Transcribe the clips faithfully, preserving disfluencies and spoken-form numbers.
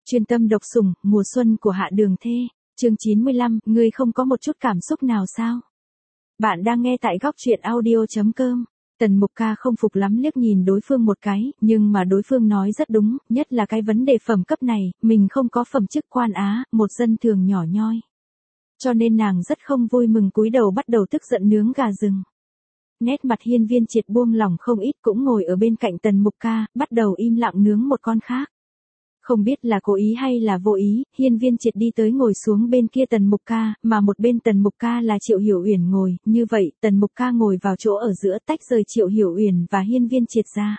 Chuyên tâm độc sủng, mùa xuân của Hạ Đường Thê, chương chín mươi lăm, ngươi không có một chút cảm xúc nào sao? Bạn đang nghe tại góc truyện audio chấm com. Tần Mục Ca không phục lắm liếc nhìn đối phương một cái, nhưng mà đối phương nói rất đúng, nhất là cái vấn đề phẩm cấp này, mình không có phẩm chức quan á, một dân thường nhỏ nhoi. Cho nên nàng rất không vui mừng cúi đầu bắt đầu tức giận nướng gà rừng. Nét mặt Hiên Viên Triệt buông lỏng không ít, cũng ngồi ở bên cạnh Tần Mục Ca, bắt đầu im lặng nướng một con khác. Không biết là cố ý hay là vô ý, Hiên Viên Triệt đi tới ngồi xuống bên kia Tần Mục Ca, mà một bên Tần Mục Ca là Triệu Hiểu Uyển ngồi, như vậy, Tần Mục Ca ngồi vào chỗ ở giữa tách rời Triệu Hiểu Uyển và Hiên Viên Triệt ra.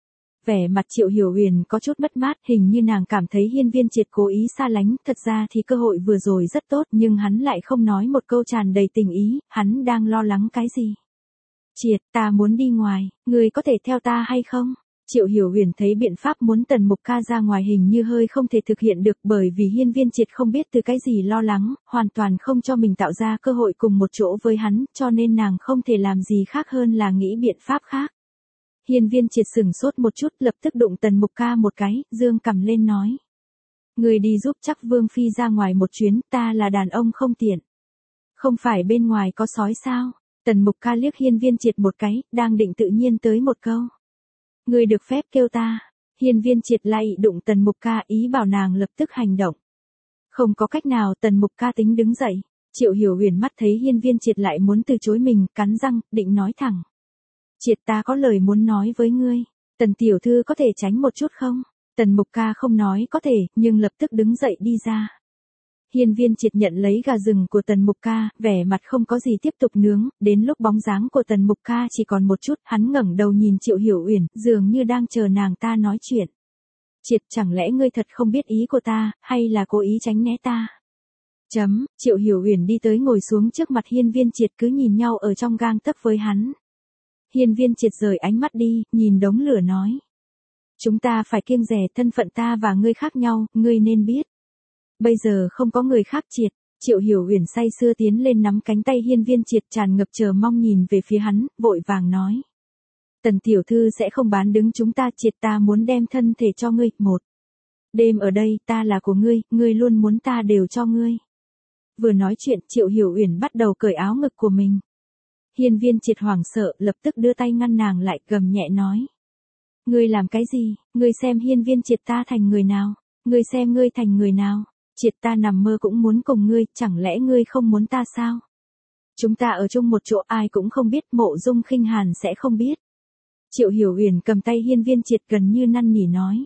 Vẻ mặt Triệu Hiểu Uyển có chút mất mát, hình như nàng cảm thấy Hiên Viên Triệt cố ý xa lánh, thật ra thì cơ hội vừa rồi rất tốt, nhưng hắn lại không nói một câu tràn đầy tình ý, hắn đang lo lắng cái gì? Triệt, ta muốn đi ngoài, ngươi có thể theo ta hay không? Triệu Hiểu Uyển thấy biện pháp muốn Tần Mục Ca ra ngoài hình như hơi không thể thực hiện được, bởi vì Hiên Viên Triệt không biết từ cái gì lo lắng, hoàn toàn không cho mình tạo ra cơ hội cùng một chỗ với hắn, cho nên nàng không thể làm gì khác hơn là nghĩ biện pháp khác. Hiên Viên Triệt sửng sốt một chút, lập tức đụng Tần Mục Ca một cái, dương cằm lên nói. Người đi giúp chắc Vương Phi ra ngoài một chuyến, ta là đàn ông không tiện. Không phải bên ngoài có sói sao? Tần Mục Ca liếc Hiên Viên Triệt một cái, đang định tự nhiên tới một câu. Người được phép kêu ta. Hiên Viên Triệt lại đụng Tần Mục Ca, ý bảo nàng lập tức hành động. Không có cách nào, Tần Mục Ca tính đứng dậy. Triệu Hiểu Uyển mắt thấy Hiên Viên Triệt lại muốn từ chối mình, cắn răng, định nói thẳng. Triệt, ta có lời muốn nói với ngươi. Tần tiểu thư có thể tránh một chút không? Tần Mục Ca không nói có thể, nhưng lập tức đứng dậy đi ra. Hiên Viên Triệt nhận lấy gà rừng của Tần Mục Ca, vẻ mặt không có gì tiếp tục nướng, đến lúc bóng dáng của Tần Mục Ca chỉ còn một chút, hắn ngẩng đầu nhìn Triệu Hiểu Uyển, dường như đang chờ nàng ta nói chuyện. Triệt, chẳng lẽ ngươi thật không biết ý của ta, hay là cố ý tránh né ta? Chấm, Triệu Hiểu Uyển đi tới ngồi xuống trước mặt Hiên Viên Triệt, cứ nhìn nhau ở trong gang tấc với hắn. Hiên Viên Triệt rời ánh mắt đi, nhìn đống lửa nói. Chúng ta phải kiêng dè, thân phận ta và ngươi khác nhau, ngươi nên biết. Bây giờ không có người khác. Triệt. Triệu Hiểu Uyển say sưa tiến lên nắm cánh tay Hiên Viên Triệt, tràn ngập chờ mong nhìn về phía hắn, vội vàng nói. Tần tiểu thư sẽ không bán đứng chúng ta. Triệt, ta muốn đem thân thể cho ngươi. Một đêm ở đây, ta là của ngươi, ngươi luôn muốn ta đều cho ngươi. Vừa nói chuyện, Triệu Hiểu Uyển bắt đầu cởi áo ngực của mình. Hiên Viên Triệt hoảng sợ, lập tức đưa tay ngăn nàng lại, gầm nhẹ nói. Ngươi làm cái gì? Ngươi xem Hiên Viên Triệt ta thành người nào? Ngươi xem ngươi thành người nào? Triệt, ta nằm mơ cũng muốn cùng ngươi, chẳng lẽ ngươi không muốn ta sao? Chúng ta ở chung một chỗ, ai cũng không biết, Mộ Dung Khinh Hàn sẽ không biết. Triệu Hiểu Uyển cầm tay Hiên Viên Triệt gần như năn nỉ nói.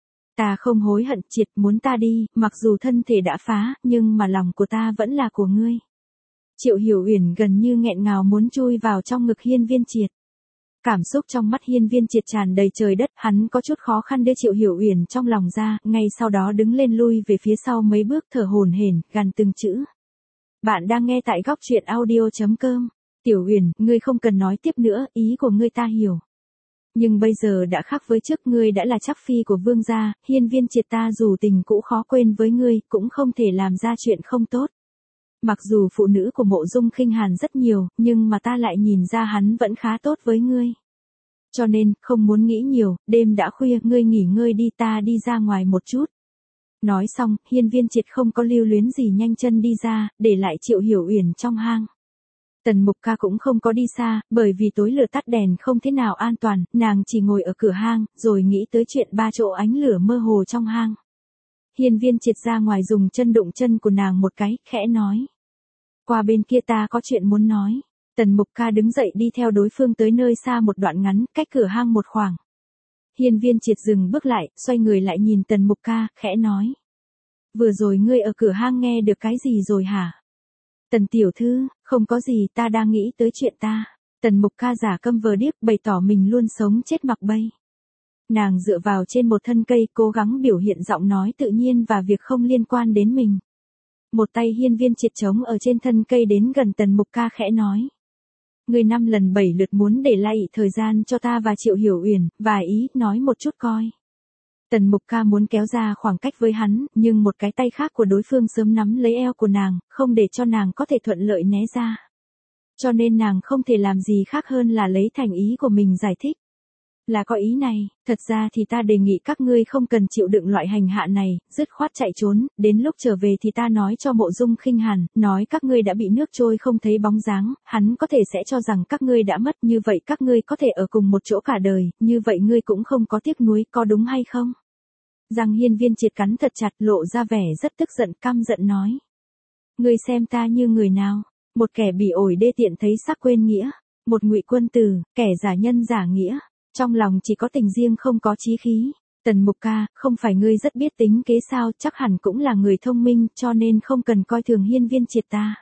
Ta không hối hận. Triệt, muốn ta đi, mặc dù thân thể đã phá, nhưng mà lòng của ta vẫn là của ngươi. Triệu Hiểu Uyển gần như nghẹn ngào muốn chui vào trong ngực Hiên Viên Triệt. Cảm xúc trong mắt Hiên Viên Triệt tràn đầy trời đất, hắn có chút khó khăn đưa Triệu Hiểu Uyển trong lòng ra, ngay sau đó đứng lên lui về phía sau mấy bước, thở hổn hển, gằn từng chữ. Bạn đang nghe tại góc truyện audio chấm com. Tiểu Uyển, ngươi không cần nói tiếp nữa, ý của ngươi ta hiểu. Nhưng bây giờ đã khác với trước, ngươi đã là chắc phi của vương gia, Hiên Viên Triệt ta dù tình cũ khó quên với ngươi, cũng không thể làm ra chuyện không tốt. Mặc dù phụ nữ của Mộ Dung Khinh Hàn rất nhiều, nhưng mà ta lại nhìn ra hắn vẫn khá tốt với ngươi. Cho nên, không muốn nghĩ nhiều, đêm đã khuya, ngươi nghỉ ngơi đi, ta đi ra ngoài một chút. Nói xong, Hiên Viên Triệt không có lưu luyến gì nhanh chân đi ra, để lại Triệu Hiểu Uyển trong hang. Tần Mục Ca cũng không có đi xa, bởi vì tối lửa tắt đèn không thế nào an toàn, nàng chỉ ngồi ở cửa hang, rồi nghĩ tới chuyện ba chỗ ánh lửa mơ hồ trong hang. Hiên Viên Triệt ra ngoài dùng chân đụng chân của nàng một cái, khẽ nói. Qua bên kia ta có chuyện muốn nói. Tần Mục Ca đứng dậy đi theo đối phương tới nơi xa một đoạn ngắn, cách cửa hang một khoảng. Hiên Viên Triệt dừng bước lại, xoay người lại nhìn Tần Mục Ca, khẽ nói. Vừa rồi ngươi ở cửa hang nghe được cái gì rồi hả? Tần tiểu thư, không có gì, ta đang nghĩ tới chuyện ta. Tần Mục Ca giả câm vờ điếc, bày tỏ mình luôn sống chết mặc bay. Nàng dựa vào trên một thân cây, cố gắng biểu hiện giọng nói tự nhiên và việc không liên quan đến mình. Một tay Hiên Viên Triệt trống ở trên thân cây đến gần Tần Mục Ca khẽ nói. Ngươi năm lần bảy lượt muốn để lại thời gian cho ta và Triệu Hiểu Uyển, vài ý, nói một chút coi. Tần Mục Ca muốn kéo ra khoảng cách với hắn, nhưng một cái tay khác của đối phương sớm nắm lấy eo của nàng, không để cho nàng có thể thuận lợi né ra. Cho nên nàng không thể làm gì khác hơn là lấy thành ý của mình giải thích. Là có ý này, thật ra thì ta đề nghị các ngươi không cần chịu đựng loại hành hạ này, dứt khoát chạy trốn, đến lúc trở về thì ta nói cho Mộ Dung Khinh Hàn, nói các ngươi đã bị nước trôi không thấy bóng dáng, hắn có thể sẽ cho rằng các ngươi đã mất, như vậy các ngươi có thể ở cùng một chỗ cả đời, như vậy ngươi cũng không có tiếc nuối, có đúng hay không? Răng Hiên Viên Triệt cắn thật chặt, lộ ra vẻ rất tức giận, căm giận nói. Ngươi xem ta như người nào? Một kẻ bỉ ổi đê tiện thấy sắc quên nghĩa, một ngụy quân tử, kẻ giả nhân giả nghĩa. Trong lòng chỉ có tình riêng không có chí khí. Tần Mục Ca, không phải ngươi rất biết tính kế sao, chắc hẳn cũng là người thông minh, cho nên không cần coi thường Hiên Viên Triệt ta.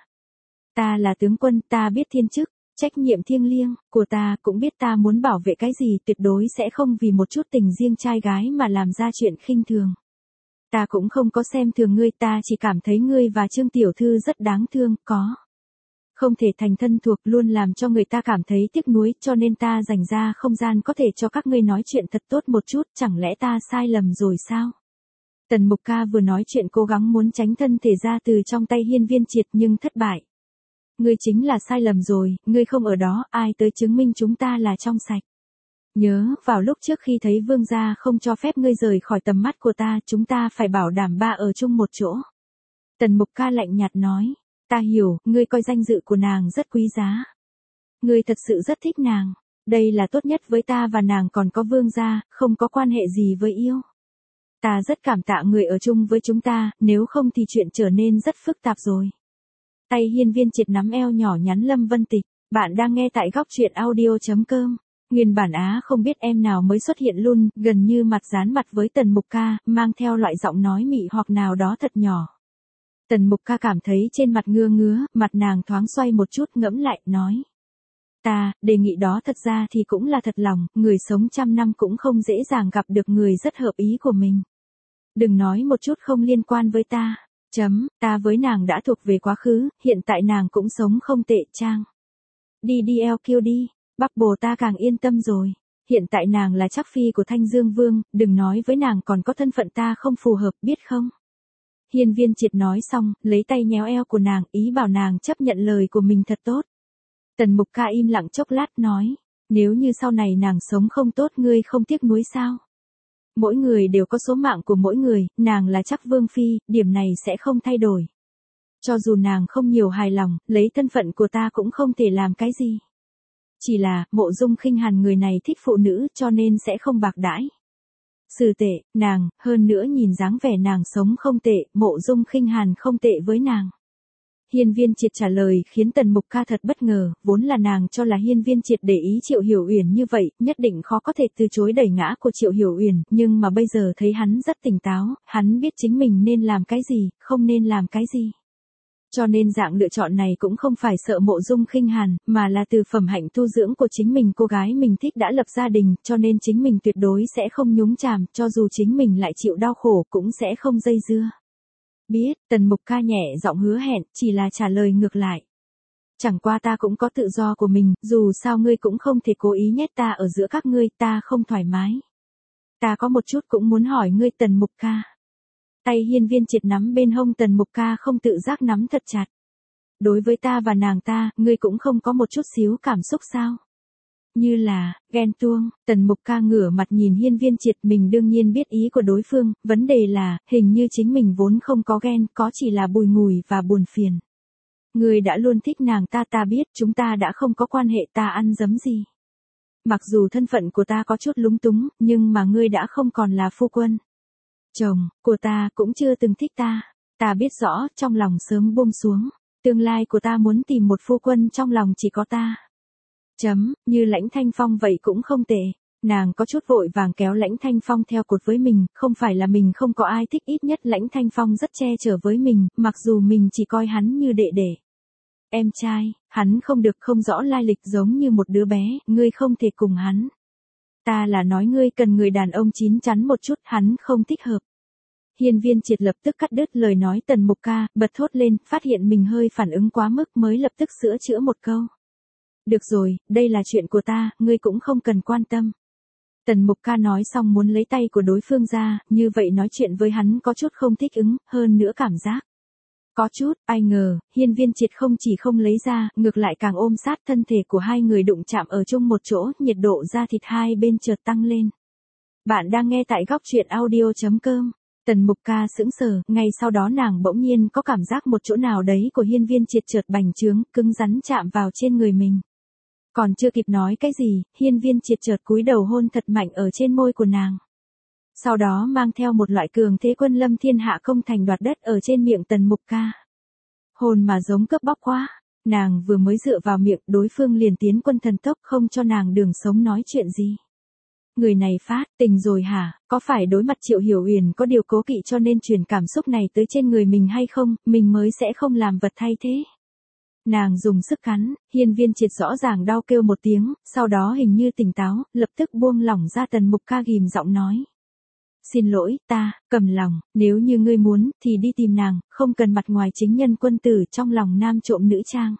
Ta là tướng quân, ta biết thiên chức, trách nhiệm thiêng liêng của ta, cũng biết ta muốn bảo vệ cái gì, tuyệt đối sẽ không vì một chút tình riêng trai gái mà làm ra chuyện khinh thường. Ta cũng không có xem thường ngươi, ta chỉ cảm thấy ngươi và Trương tiểu thư rất đáng thương, có không thể thành thân thuộc, luôn làm cho người ta cảm thấy tiếc nuối, cho nên ta dành ra không gian có thể cho các ngươi nói chuyện thật tốt một chút, chẳng lẽ ta sai lầm rồi sao? Tần Mục Ca vừa nói chuyện cố gắng muốn tránh thân thể ra từ trong tay Hiên Viên Triệt nhưng thất bại. Ngươi chính là sai lầm rồi, ngươi không ở đó, ai tới chứng minh chúng ta là trong sạch? Nhớ, vào lúc trước khi thấy vương gia không cho phép ngươi rời khỏi tầm mắt của ta, chúng ta phải bảo đảm ba ở chung một chỗ. Tần Mục Ca lạnh nhạt nói. Ta hiểu, ngươi coi danh dự của nàng rất quý giá. Ngươi thật sự rất thích nàng. Đây là tốt nhất với ta và nàng, còn có vương gia, không có quan hệ gì với yêu. Ta rất cảm tạ người ở chung với chúng ta, nếu không thì chuyện trở nên rất phức tạp rồi. Tay Hiên Viên Triệt nắm eo nhỏ nhắn Lâm Vân Tịch. Bạn đang nghe tại góc truyện audio chấm com. Nguyên bản Á không biết em nào mới xuất hiện luôn, gần như mặt dán mặt với Tần Mục Ca, mang theo loại giọng nói mị hoặc nào đó thật nhỏ. Tần Mục Ca cảm thấy trên mặt ngưa ngứa, mặt nàng thoáng xoay một chút, ngẫm lại, nói. Ta, đề nghị đó thật ra thì cũng là thật lòng, người sống trăm năm cũng không dễ dàng gặp được người rất hợp ý của mình. Đừng nói một chút không liên quan với ta. Chấm, ta với nàng đã thuộc về quá khứ, hiện tại nàng cũng sống không tệ trang. Đi đi eo kiêu đi, Bắc Bồ ta càng yên tâm rồi. Hiện tại nàng là trắc phi của Thanh Dương Vương, đừng nói với nàng còn có thân phận ta không phù hợp, biết không? Hiên Viên Triệt nói xong, lấy tay nhéo eo của nàng, ý bảo nàng chấp nhận lời của mình thật tốt. Tần Mục Ca im lặng chốc lát nói, nếu như sau này nàng sống không tốt ngươi không tiếc nuối sao? Mỗi người đều có số mạng của mỗi người, nàng là chắc vương phi, điểm này sẽ không thay đổi. Cho dù nàng không nhiều hài lòng, lấy thân phận của ta cũng không thể làm cái gì. Chỉ là, Mộ Dung Khinh Hàn người này thích phụ nữ cho nên sẽ không bạc đãi. Xử tệ, nàng, hơn nữa nhìn dáng vẻ nàng sống không tệ, Mộ Dung Khinh Hàn không tệ với nàng. Hiên Viên Triệt trả lời khiến Tần Mục Ca thật bất ngờ, vốn là nàng cho là Hiên Viên Triệt để ý Triệu Hiểu Uyển như vậy, nhất định khó có thể từ chối đẩy ngã của Triệu Hiểu Uyển, nhưng mà bây giờ thấy hắn rất tỉnh táo, hắn biết chính mình nên làm cái gì, không nên làm cái gì. Cho nên dạng lựa chọn này cũng không phải sợ Mộ Dung Khinh Hàn, mà là từ phẩm hạnh tu dưỡng của chính mình, cô gái mình thích đã lập gia đình, cho nên chính mình tuyệt đối sẽ không nhúng chàm, cho dù chính mình lại chịu đau khổ cũng sẽ không dây dưa. Biết, Tần Mục Ca nhẹ giọng hứa hẹn, chỉ là trả lời ngược lại. Chẳng qua ta cũng có tự do của mình, dù sao ngươi cũng không thể cố ý nhét ta ở giữa các ngươi, ta không thoải mái. Ta có một chút cũng muốn hỏi ngươi Tần Mục Ca. Tay Hiên Viên Triệt nắm bên hông Tần Mục Ca không tự giác nắm thật chặt. Đối với ta và nàng ta, ngươi cũng không có một chút xíu cảm xúc sao? Như là, ghen tuông, Tần Mục Ca ngửa mặt nhìn Hiên Viên Triệt, mình đương nhiên biết ý của đối phương, vấn đề là, hình như chính mình vốn không có ghen, có chỉ là bùi ngùi và buồn phiền. Ngươi đã luôn thích nàng ta, ta biết, chúng ta đã không có quan hệ, ta ăn dấm gì. Mặc dù thân phận của ta có chút lúng túng, nhưng mà ngươi đã không còn là phu quân. Chồng, của ta, cũng chưa từng thích ta. Ta biết rõ, trong lòng sớm buông xuống. Tương lai của ta muốn tìm một phu quân trong lòng chỉ có ta. Chấm, như Lãnh Thanh Phong vậy cũng không tệ. Nàng có chút vội vàng kéo Lãnh Thanh Phong theo cột với mình, không phải là mình không có ai thích, ít nhất Lãnh Thanh Phong rất che chở với mình, mặc dù mình chỉ coi hắn như đệ đệ. Em trai, hắn không được, không rõ lai lịch, giống như một đứa bé, ngươi không thể cùng hắn. Ta là nói ngươi cần người đàn ông chín chắn một chút, hắn không thích hợp. Hiên Viên Triệt lập tức cắt đứt lời nói Tần Mục Ca, bật thốt lên, phát hiện mình hơi phản ứng quá mức mới lập tức sửa chữa một câu. Được rồi, đây là chuyện của ta, ngươi cũng không cần quan tâm. Tần Mục Ca nói xong muốn lấy tay của đối phương ra, như vậy nói chuyện với hắn có chút không thích ứng, hơn nữa cảm giác. Có chút, ai ngờ, Hiên Viên Triệt không chỉ không lấy ra, ngược lại càng ôm sát thân thể của hai người đụng chạm ở chung một chỗ, nhiệt độ da thịt hai bên chợt tăng lên. Bạn đang nghe tại góc truyện audio.com. Tần Mục Ca sững sờ, ngay sau đó nàng bỗng nhiên có cảm giác một chỗ nào đấy của Hiên Viên Triệt chợt bành trướng, cứng rắn chạm vào trên người mình. Còn chưa kịp nói cái gì, Hiên Viên Triệt chợt cúi đầu hôn thật mạnh ở trên môi của nàng. Sau đó mang theo một loại cường thế quân lâm thiên hạ công thành đoạt đất ở trên miệng Tần Mục Ca. Hồn mà giống cướp bóc quá, nàng vừa mới dựa vào miệng đối phương liền tiến quân thần tốc không cho nàng đường sống nói chuyện gì. Người này phát tình rồi hả, có phải đối mặt Triệu Hiểu Uyển có điều cố kỵ cho nên truyền cảm xúc này tới trên người mình hay không, mình mới sẽ không làm vật thay thế. Nàng dùng sức cắn, Hiên Viên Triệt rõ ràng đau kêu một tiếng, sau đó hình như tỉnh táo, lập tức buông lỏng ra. Tần Mục Ca ghim giọng nói. Xin lỗi, ta, cầm lòng, nếu như ngươi muốn, thì đi tìm nàng, không cần mặt ngoài chính nhân quân tử trong lòng nam trộm nữ trang.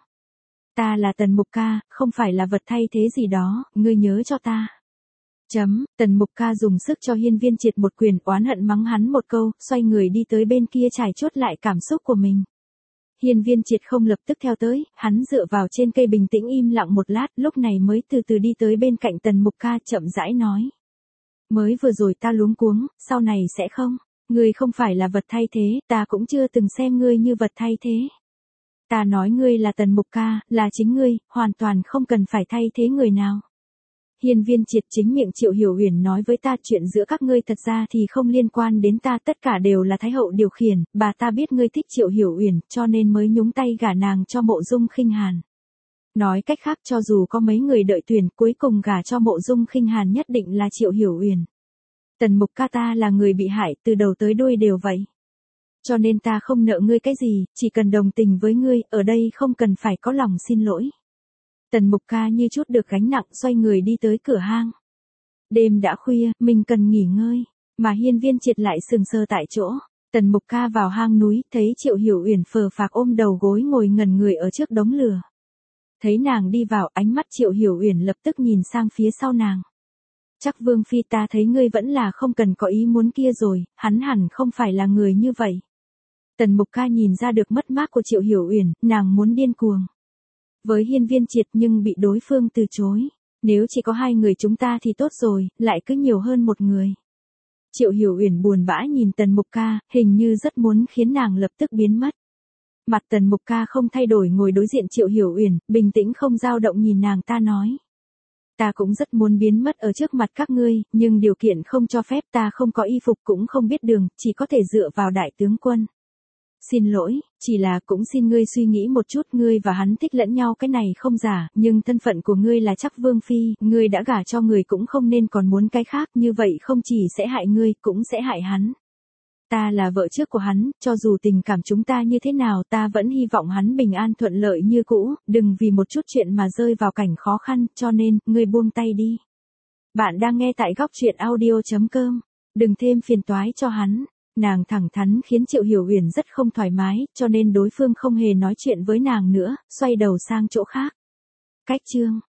Ta là Tần Mục Ca, không phải là vật thay thế gì đó, ngươi nhớ cho ta. Chấm, Tần Mục Ca dùng sức cho Hiên Viên Triệt một quyền, oán hận mắng hắn một câu, xoay người đi tới bên kia trải chốt lại cảm xúc của mình. Hiên Viên Triệt không lập tức theo tới, hắn dựa vào trên cây bình tĩnh im lặng một lát, lúc này mới từ từ đi tới bên cạnh Tần Mục Ca chậm rãi nói. Mới vừa rồi ta luống cuống, sau này sẽ không, ngươi không phải là vật thay thế, ta cũng chưa từng xem ngươi như vật thay thế. Ta nói ngươi là Tần Mục Ca, là chính ngươi, hoàn toàn không cần phải thay thế người nào. Hiên Viên Triệt chính miệng Triệu Hiểu Uyển nói với ta chuyện giữa các ngươi thật ra thì không liên quan đến ta, tất cả đều là Thái hậu điều khiển, bà ta biết ngươi thích Triệu Hiểu Uyển, cho nên mới nhúng tay gả nàng cho Mộ Dung Khinh Hàn. Nói cách khác cho dù có mấy người đợi tuyển, cuối cùng gả cho Mộ Dung Khinh Hàn nhất định là Triệu Hiểu Uyển. Tần Mục Ca ta là người bị hại, từ đầu tới đuôi đều vậy. Cho nên ta không nợ ngươi cái gì, chỉ cần đồng tình với ngươi, ở đây không cần phải có lòng xin lỗi. Tần Mục Ca như chút được gánh nặng xoay người đi tới cửa hang. Đêm đã khuya, mình cần nghỉ ngơi, mà Hiên Viên Triệt lại sừng sờ tại chỗ. Tần Mục Ca vào hang núi, thấy Triệu Hiểu Uyển phờ phạc ôm đầu gối ngồi ngẩn người ở trước đống lửa. Thấy nàng đi vào, ánh mắt Triệu Hiểu Uyển lập tức nhìn sang phía sau nàng. Chắc Vương Phi ta thấy ngươi vẫn là không cần có ý muốn kia rồi, hắn hẳn không phải là người như vậy. Tần Mục Ca nhìn ra được mất mát của Triệu Hiểu Uyển, nàng muốn điên cuồng với Hiên Viên Triệt nhưng bị đối phương từ chối. Nếu chỉ có hai người chúng ta thì tốt rồi, lại cứ nhiều hơn một người. Triệu Hiểu Uyển buồn bã nhìn Tần Mục Ca, hình như rất muốn khiến nàng lập tức biến mất. Mặt Tần Mục Ca không thay đổi ngồi đối diện Triệu Hiểu Uyển, bình tĩnh không dao động nhìn nàng ta nói. Ta cũng rất muốn biến mất ở trước mặt các ngươi, nhưng điều kiện không cho phép, ta không có y phục cũng không biết đường, chỉ có thể dựa vào đại tướng quân. Xin lỗi, chỉ là cũng xin ngươi suy nghĩ một chút, ngươi và hắn thích lẫn nhau cái này không giả, nhưng thân phận của ngươi là Chắc Vương Phi, ngươi đã gả cho người cũng không nên còn muốn cái khác, như vậy không chỉ sẽ hại ngươi, cũng sẽ hại hắn. Ta là vợ trước của hắn, cho dù tình cảm chúng ta như thế nào ta vẫn hy vọng hắn bình an thuận lợi như cũ, đừng vì một chút chuyện mà rơi vào cảnh khó khăn, cho nên, ngươi buông tay đi. Bạn đang nghe tại góc truyện audio.com, đừng thêm phiền toái cho hắn. Nàng thẳng thắn khiến Triệu Hiểu Uyển rất không thoải mái, cho nên đối phương không hề nói chuyện với nàng nữa, xoay đầu sang chỗ khác. Cách chương